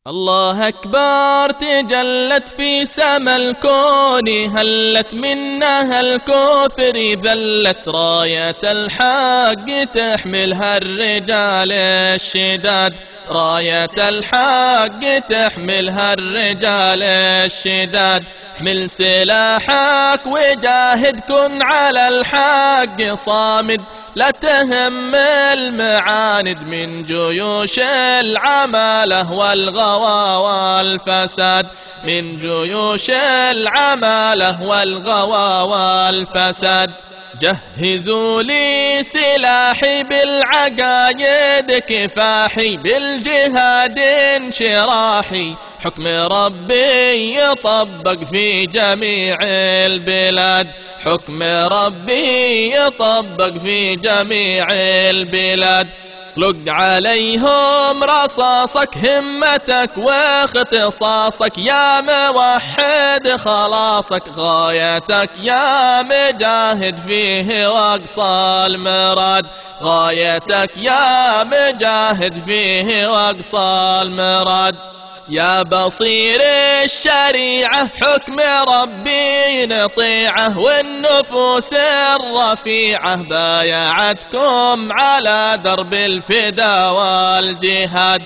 الله أكبر تجلت في سما الكون، هلت منها الكوثر ذلت راية الحق تحملها الرجال الشداد، راية الحق تحملها الرجال الشداد. احمل سلاحك وجاهد كن على الحق صامد، لا تهم المعاند من جيوش العمالة والغوى والفساد، من جيوش العمالة والغوى والفساد. جهزوا لي سلاحي بالعقايد كفاحي، بالجهاد انشراحي، حكم ربي يطبق في جميع البلاد، حكم ربي يطبق في جميع البلاد. اطلق عليهم رصاصك همتك واختصاصك، يا موحد خلاصك غايتك يا مجاهد فيه واقصى المراد، غايتك يا مجاهد فيه واقصى المراد. يا بصير الشريعة حكم ربي نطيعه، والنفوس الرفيعة بايعتكم على درب الفدا والجهاد،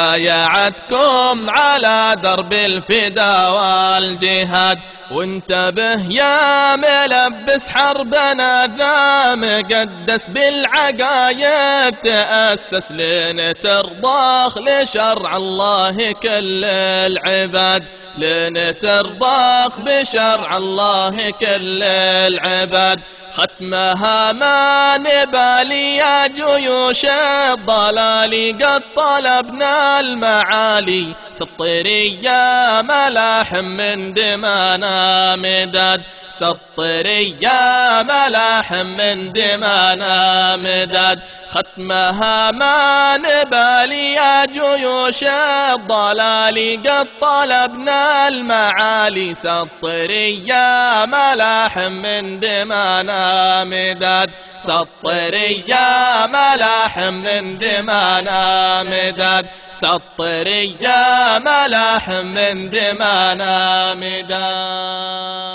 بايعتكم على درب الفدا والجهاد. وانتبه يا ملبس حربنا ذا مقدس، بالعقايد تأسس لين ترضاخ لشرع الله كل العباد، لين ترضاخ بشرع الله كل العباد. ختمها ما نبالي يا جيوش الضلال، قد طلبنا المعالي سطري يا ملاحم من دمانا مداد، سطري يا ملاحم من دمانا مداد. ختمها ما نبالي يا جيوش الضلال، قد طلبنا المعالي سطري يا ملاحم من دمانا مداد، سطري يا ملاحم من دمانا مداد، سطري يا ملاحم من دمانا مداد.